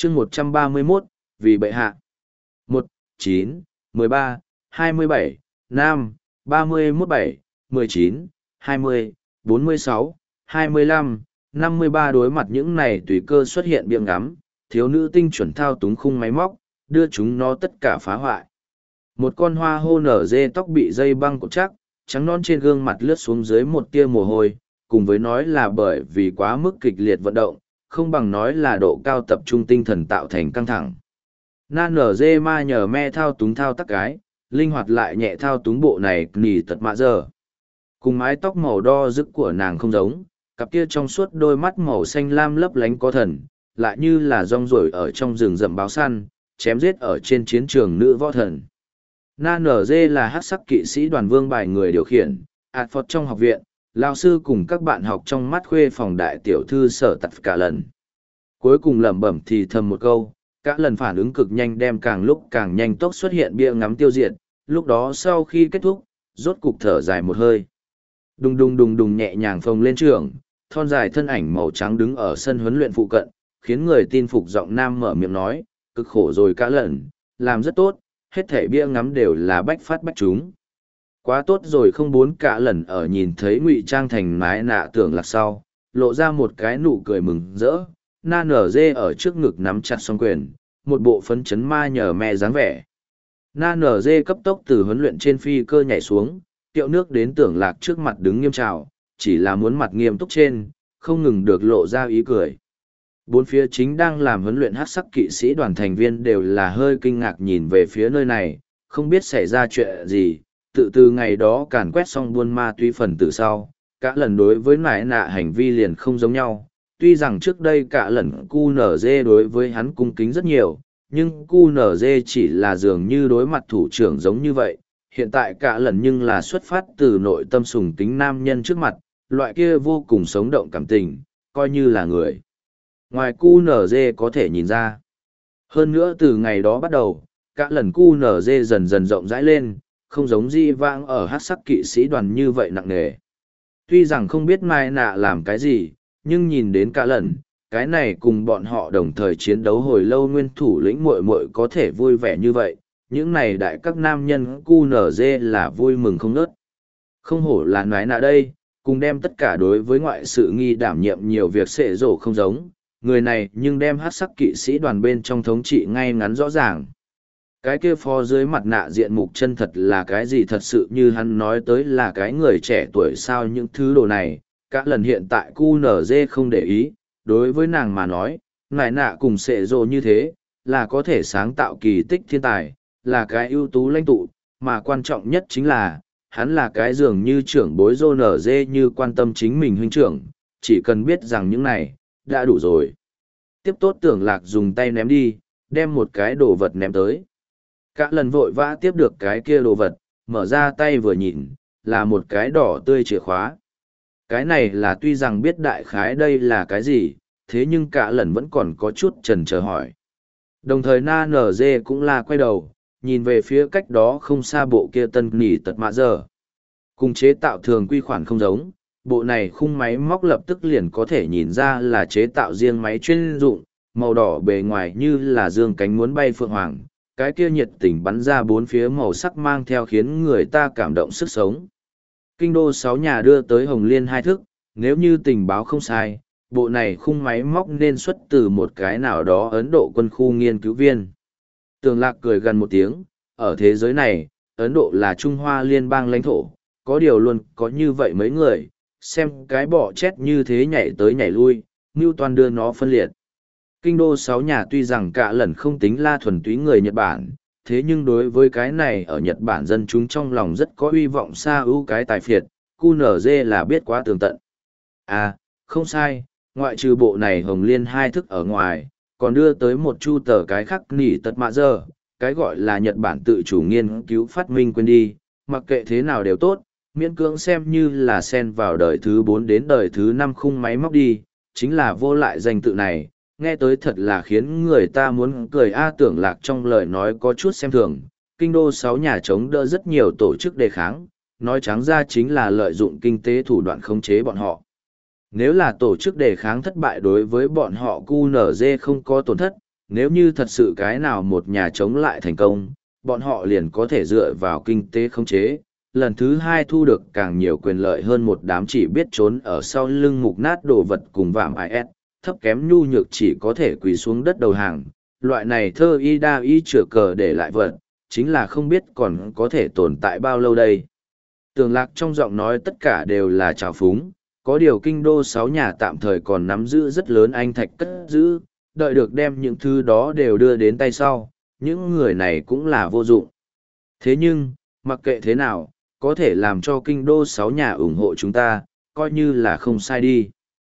chương 131, vì bệ hạ. 1, 9, 13, 27, 5, 31, 7, 19, 20, 46, 25, 53 đối mặt những này tùy cơ xuất hiện biếng ngắm, thiếu nữ tinh chuẩn thao túng khung máy móc, đưa chúng nó tất cả phá hoại. Một con hoa hô nở dê tóc bị dây băng cột chắc, trắng non trên gương mặt lướt xuống dưới một tia mồ hôi, cùng với nói là bởi vì quá mức kịch liệt vận động, không bằng nói là độ cao tập trung tinh thần tạo thành căng thẳng. Na nở dê ma nhờ me thao túng thao tác cái, linh hoạt lại nhẹ thao túng bộ này nỉ tật mạ giờ. Cùng mái tóc màu đo rực của nàng không giống, cặp kia trong suốt đôi mắt màu xanh lam lấp lánh có thần, lại như là rong ruổi ở trong rừng rậm báo săn, chém giết ở trên chiến trường nữ võ thần. Na nở dê là hắc sắc kỵ sĩ đoàn vương bài người điều khiển, ạt phọt trong học viện, lao sư cùng các bạn học trong mắt khuê phòng đại tiểu thư sở tật cả lần. Cuối cùng lẩm bẩm thì thầm một câu, cả lần phản ứng cực nhanh đem càng lúc càng nhanh tốc xuất hiện bia ngắm tiêu diệt, lúc đó sau khi kết thúc, rốt cục thở dài một hơi. Đùng đùng đùng đùng nhẹ nhàng phồng lên trường, thon dài thân ảnh màu trắng đứng ở sân huấn luyện phụ cận, khiến người tin phục giọng nam mở miệng nói, cực khổ rồi cả lần, làm rất tốt, hết thảy bia ngắm đều là bách phát bách chúng. Quá tốt rồi không bốn cả lần ở nhìn thấy ngụy trang thành mái nạ tưởng lạc sau, lộ ra một cái nụ cười mừng rỡ, na nở dê ở trước ngực nắm chặt song quyền, một bộ phấn chấn ma nhờ me dáng vẻ. Na nở dê cấp tốc từ huấn luyện trên phi cơ nhảy xuống, tiệu nước đến tưởng lạc trước mặt đứng nghiêm trào, chỉ là muốn mặt nghiêm túc trên, không ngừng được lộ ra ý cười. Bốn phía chính đang làm huấn luyện hắc sắc kỵ sĩ đoàn thành viên đều là hơi kinh ngạc nhìn về phía nơi này, không biết xảy ra chuyện gì, tự từ ngày đó càn quét xong buôn ma túy phần từ sau, cả lần đối với nải nạ hành vi liền không giống nhau. Tuy rằng trước đây cả lần QNZ đối với hắn cung kính rất nhiều, nhưng QNZ chỉ là dường như đối mặt thủ trưởng giống như vậy. Hiện tại cả lần nhưng là xuất phát từ nội tâm sùng kính nam nhân trước mặt, loại kia vô cùng sống động cảm tình, coi như là người. Ngoài QNZ có thể nhìn ra. Hơn nữa từ ngày đó bắt đầu, cả lần QNZ dần dần rộng rãi lên, không giống di vãng ở hát sắc kỵ sĩ đoàn như vậy nặng nề. Tuy rằng không biết mai nạ làm cái gì, nhưng nhìn đến cả lần, cái này cùng bọn họ đồng thời chiến đấu hồi lâu nguyên thủ lĩnh muội muội có thể vui vẻ như vậy, những này đại các nam nhân QNZ là vui mừng không nớt. Không hổ là nói nạ đây, cùng đem tất cả đối với ngoại sự nghi đảm nhiệm nhiều việc xệ rổ không giống, người này nhưng đem hát sắc kỵ sĩ đoàn bên trong thống trị ngay ngắn rõ ràng. Cái kia phó dưới mặt nạ diện mục chân thật là cái gì thật sự như hắn nói tới là cái người trẻ tuổi sao những thứ đồ này, cả lần hiện tại QNZ không để ý, đối với nàng mà nói, nải nạ cùng xệ rồ như thế, là có thể sáng tạo kỳ tích thiên tài, là cái ưu tú lãnh tụ, mà quan trọng nhất chính là, hắn là cái dường như trưởng bối rô nở dê như quan tâm chính mình huynh trưởng, chỉ cần biết rằng những này, đã đủ rồi. Tiếp tốt tưởng lạc dùng tay ném đi, đem một cái đồ vật ném tới. Cả lần vội vã tiếp được cái kia đồ vật, mở ra tay vừa nhìn, là một cái đỏ tươi chìa khóa. Cái này là tuy rằng biết đại khái đây là cái gì, thế nhưng cả lần vẫn còn có chút chần chờ hỏi. Đồng thời na nở dê cũng là quay đầu, nhìn về phía cách đó không xa bộ kia tân nỉ tật mạ giờ. Cùng chế tạo thường quy khoản không giống, bộ này khung máy móc lập tức liền có thể nhìn ra là chế tạo riêng máy chuyên dụng, màu đỏ bề ngoài như là dương cánh muốn bay phượng hoàng, cái kia nhiệt tình bắn ra bốn phía màu sắc mang theo khiến người ta cảm động sức sống. Kinh đô 6 nhà đưa tới Hồng Liên 2 thức, nếu như tình báo không sai, bộ này khung máy móc nên xuất từ một cái nào đó Ấn Độ quân khu nghiên cứu viên. Tường Lạc cười gần một tiếng, ở thế giới này, Ấn Độ là Trung Hoa liên bang lãnh thổ, có điều luôn có như vậy mấy người, xem cái bọ chết như thế nhảy tới nhảy lui, Newton đưa nó phân liệt. Kinh đô 6 nhà tuy rằng cả lần không tính la thuần túy người Nhật Bản, thế nhưng đối với cái này ở Nhật Bản dân chúng trong lòng rất có hy vọng xa ưu cái tài phiệt, QNZ là biết quá tường tận. À, không sai, ngoại trừ bộ này Hồng Liên 2 thức ở ngoài, còn đưa tới một chu tờ cái khác nỉ tật mạ giờ, cái gọi là Nhật Bản tự chủ nghiên cứu phát minh quên đi, mặc kệ thế nào đều tốt, miễn cưỡng xem như là xen vào đời thứ 4 đến đời thứ 5 khung máy móc đi, chính là vô lại danh tự này, nghe tới thật là khiến người ta muốn cười Tưởng Lạc trong lời nói có chút xem thường. Kinh đô 6 nhà chống đỡ rất nhiều tổ chức đề kháng, nói trắng ra chính là lợi dụng kinh tế thủ đoạn khống chế bọn họ. Nếu là tổ chức đề kháng thất bại đối với bọn họ QNZ không có tổn thất, nếu như thật sự cái nào một nhà chống lại thành công, bọn họ liền có thể dựa vào kinh tế khống chế, lần thứ hai thu được càng nhiều quyền lợi hơn một đám chỉ biết trốn ở sau lưng mục nát đồ vật cùng vạm IS, thấp kém nhu nhược chỉ có thể quỳ xuống đất đầu hàng. Loại này thơ y đa y chữa cờ để lại vật, chính là không biết còn có thể tồn tại bao lâu đây. Tường Lạc trong giọng nói tất cả đều là trào phúng, có điều kinh đô 6 nhà tạm thời còn nắm giữ rất lớn anh thạch cất giữ, đợi được đem những thứ đó đều đưa đến tay sau, những người này cũng là vô dụng. Thế nhưng, mặc kệ thế nào, có thể làm cho kinh đô 6 nhà ủng hộ chúng ta, coi như là không sai đi.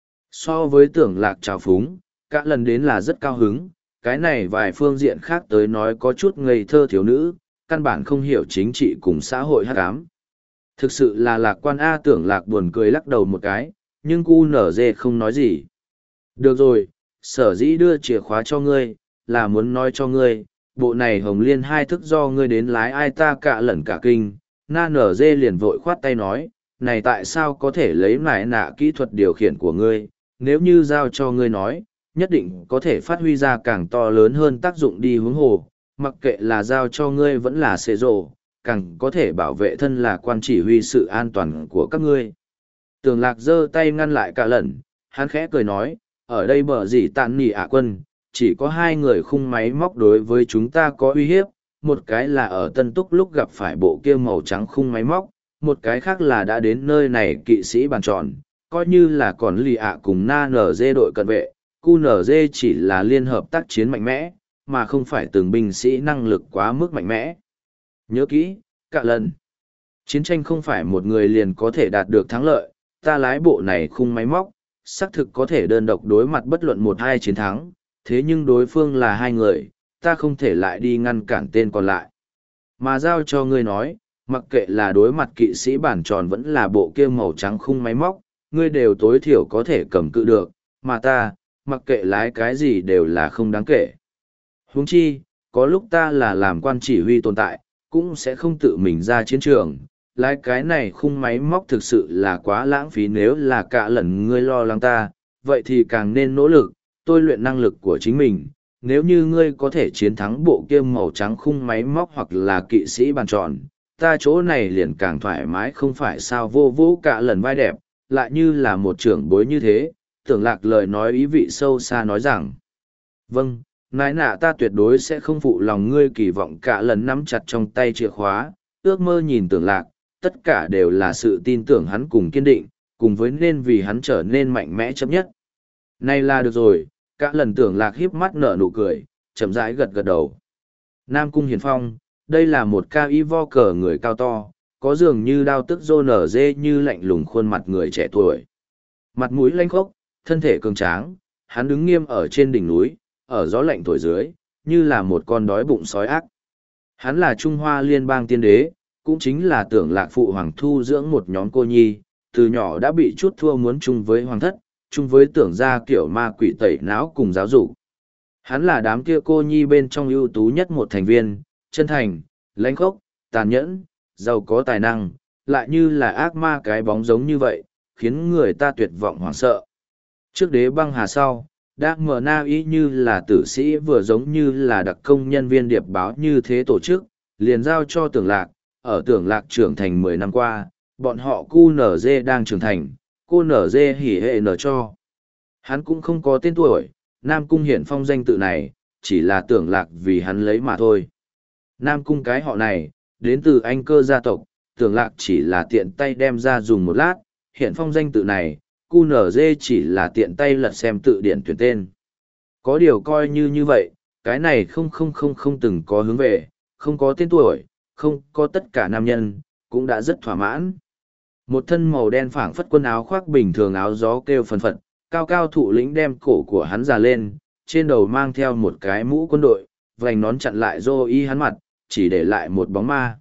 So với Tưởng Lạc trào phúng, cả lần đến là rất cao hứng, cái này vài phương diện khác tới nói có chút ngây thơ thiếu nữ, căn bản không hiểu chính trị cùng xã hội hắc ám. Thực sự là lạc quan A. Tưởng Lạc buồn cười lắc đầu một cái, nhưng cu nở dê không nói gì. Được rồi, sở dĩ đưa chìa khóa cho ngươi, là muốn nói cho ngươi, bộ này hồng liên hai thức do ngươi đến lái ai ta cả lẩn cả kinh. Na nở dê liền vội khoát tay nói, này tại sao có thể lấy lại nạ kỹ thuật điều khiển của ngươi, nếu như giao cho ngươi nói, nhất định có thể phát huy ra càng to lớn hơn tác dụng đi hướng hồ, mặc kệ là giao cho ngươi vẫn là xê rồ, càng có thể bảo vệ thân là quan chỉ huy sự an toàn của các ngươi. Tường Lạc giơ tay ngăn lại cả lần, hắn khẽ cười nói, ở đây bờ gì tạn nỉ ạ quân, chỉ có 2 người khung máy móc đối với chúng ta có uy hiếp, một cái là ở Tân Túc lúc gặp phải bộ kia màu trắng khung máy móc, một cái khác là đã đến nơi này kỵ sĩ bàn tròn, coi như là còn lì ạ cùng na nở dê đội cận vệ, cu nở dê chỉ là liên hợp tác chiến mạnh mẽ, mà không phải từng binh sĩ năng lực quá mức mạnh mẽ. Nhớ kỹ, cả lần, chiến tranh không phải một người liền có thể đạt được thắng lợi, ta lái bộ này khung máy móc, xác thực có thể đơn độc đối mặt bất luận 1-2 chiến thắng, thế nhưng đối phương là 2 người, ta không thể lại đi ngăn cản tên còn lại. Mà giao cho ngươi nói, mặc kệ là đối mặt kỵ sĩ bản tròn vẫn là bộ kia màu trắng khung máy móc, ngươi đều tối thiểu có thể cầm cự được, mà ta, mặc kệ lái cái gì đều là không đáng kể. Huống chi, có lúc ta là làm quan chỉ huy tồn tại, cũng sẽ không tự mình ra chiến trường. Lái cái này khung máy móc thực sự là quá lãng phí, nếu là cả lần ngươi lo lắng ta, vậy thì càng nên nỗ lực, tôi luyện năng lực của chính mình. Nếu như ngươi có thể chiến thắng bộ kia màu trắng khung máy móc hoặc là kỵ sĩ bàn tròn, ta chỗ này liền càng thoải mái không phải sao. Vô vũ cả lần vai đẹp, lại như là một trưởng bối như thế. Tưởng Lạc lời nói ý vị sâu xa nói rằng, vâng, nái nạ ta tuyệt đối sẽ không phụ lòng ngươi. Kỳ vọng cả lần nắm chặt trong tay chìa khóa, ước mơ nhìn Tưởng Lạc, tất cả đều là sự tin tưởng hắn cùng kiên định, cùng với nên vì hắn trở nên mạnh mẽ chấp nhất. Này là được rồi, cả lần Tưởng Lạc híp mắt nở nụ cười, chậm rãi gật gật đầu. Nam Cung Hiền Phong, đây là một ca y vo cờ người cao to, có dường như đao tức rô nở dê như lạnh lùng khuôn mặt người trẻ tuổi. Mặt mũi lanh khốc, thân thể cường tráng, hắn đứng nghiêm ở trên đỉnh núi, ở gió lạnh thổi dưới, như là một con đói bụng sói ác. Hắn là Trung Hoa Liên bang tiên đế, cũng chính là Tưởng Lạc phụ hoàng thu dưỡng một nhóm cô nhi, từ nhỏ đã bị chút thua muốn chung với hoàng thất, chung với Tưởng gia kiểu ma quỷ tẩy não cùng giáo dục. Hắn là đám kia cô nhi bên trong ưu tú nhất một thành viên, chân thành, lãnh khốc, tàn nhẫn, giàu có tài năng, lại như là ác ma cái bóng giống như vậy, khiến người ta tuyệt vọng hoảng sợ. Trước đế băng hà sau, Đác Mờ Na ý như là tử sĩ vừa giống như là đặc công nhân viên điệp báo như thế tổ chức, liền giao cho Tưởng Lạc. Ở Tưởng Lạc trưởng thành 10 năm qua, bọn họ cu nở dê đang trưởng thành, cô nở dê hỉ hệ nở cho. Hắn cũng không có tên tuổi, Nam Cung Hiển Phong danh tự này, chỉ là Tưởng Lạc vì hắn lấy mà thôi. Nam Cung cái họ này, đến từ Anh Cơ gia tộc, Tưởng Lạc chỉ là tiện tay đem ra dùng một lát, Hiển Phong danh tự này, QNZ chỉ là tiện tay lật xem tự điển tuyển tên. Có điều coi như vậy, cái này không từng có hướng về, không có tên tuổi, không có tất cả nam nhân, cũng đã rất thỏa mãn. Một thân màu đen phảng phất quần áo khoác bình thường áo gió kêu phần phật, cao cao thụ lĩnh đem cổ của hắn già lên, trên đầu mang theo một cái mũ quân đội, vành nón chặn lại rô y hắn mặt, chỉ để lại một bóng ma.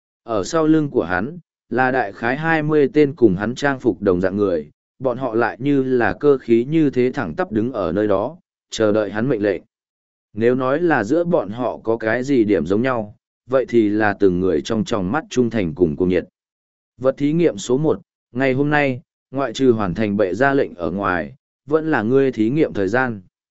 Ở sau lưng của hắn, là đại khái 20 tên cùng hắn trang phục đồng dạng người, bọn họ lại như là cơ khí như thế thẳng tắp đứng ở nơi đó, chờ đợi hắn mệnh lệnh. Nếu nói là giữa bọn họ có cái gì điểm giống nhau, vậy thì là từng người trong tròng mắt trung thành cùng cuồng nhiệt. Vật thí nghiệm số 1, ngày hôm nay, ngoại trừ hoàn thành bệ ra lệnh ở ngoài, vẫn là ngươi thí nghiệm thời gian.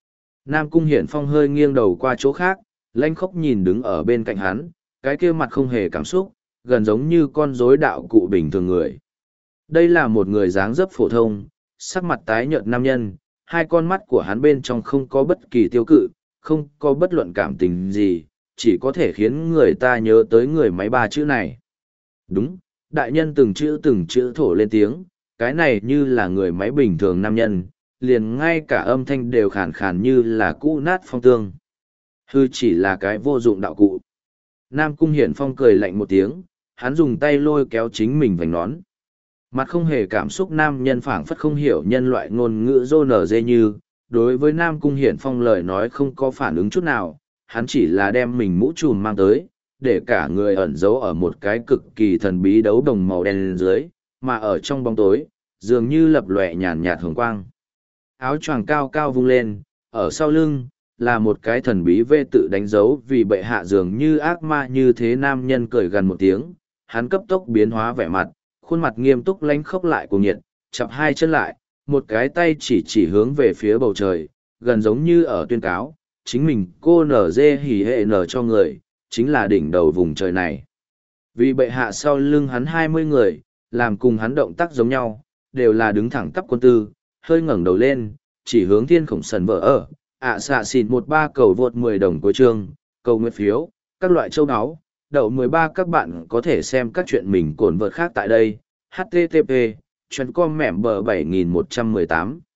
Nam Cung Hiển Phong hơi nghiêng đầu qua chỗ khác, lanh khóc nhìn đứng ở bên cạnh hắn, cái kia mặt không hề cảm xúc, gần giống như con rối đạo cụ bình thường người. Đây là một người dáng dấp phổ thông, sắc mặt tái nhợt nam nhân, hai con mắt của hắn bên trong không có bất kỳ tiêu cự, không có bất luận cảm tình gì, chỉ có thể khiến người ta nhớ tới người máy ba chữ này. Đúng, đại nhân từng chữ thổ lên tiếng, cái này như là người máy bình thường nam nhân, liền ngay cả âm thanh đều khàn khàn như là cũ nát phong tương. Hư chỉ là cái vô dụng đạo cụ. Nam Cung Hiển Phong cười lạnh một tiếng, hắn dùng tay lôi kéo chính mình vành nón. Mặt không hề cảm xúc nam nhân phảng phất không hiểu nhân loại ngôn ngữ rô nở dê như, đối với Nam Cung Hiển Phong lời nói không có phản ứng chút nào, hắn chỉ là đem mình mũ trùm mang tới, để cả người ẩn giấu ở một cái cực kỳ thần bí đấu đồng màu đen dưới, mà ở trong bóng tối, dường như lập lòe nhàn nhạt hồng quang. Áo choàng cao cao vung lên, ở sau lưng, là một cái thần bí vê tự đánh dấu vì bệ hạ dường như ác ma như thế nam nhân cười gần một tiếng, hắn cấp tốc biến hóa vẻ mặt, khuôn mặt nghiêm túc lánh khốc lại cuồng nhiệt, chặp hai chân lại, một cái tay chỉ hướng về phía bầu trời, gần giống như ở tuyên cáo, chính mình cô nở dê hỉ hệ nở cho người, chính là đỉnh đầu vùng trời này. Vì bệ hạ sau lưng hắn 20 người, làm cùng hắn động tác giống nhau, đều là đứng thẳng tắp quân tư, hơi ngẩng đầu lên, chỉ hướng thiên khổng sần vỡ ở, xạ xịn 13 cầu vượt 10 đồng của chương, cầu nguyện phiếu, các loại châu áo, đậu 13 các bạn có thể xem các chuyện mình cồn vợt khác tại đây, http, chuyên com mẻm bờ 7118.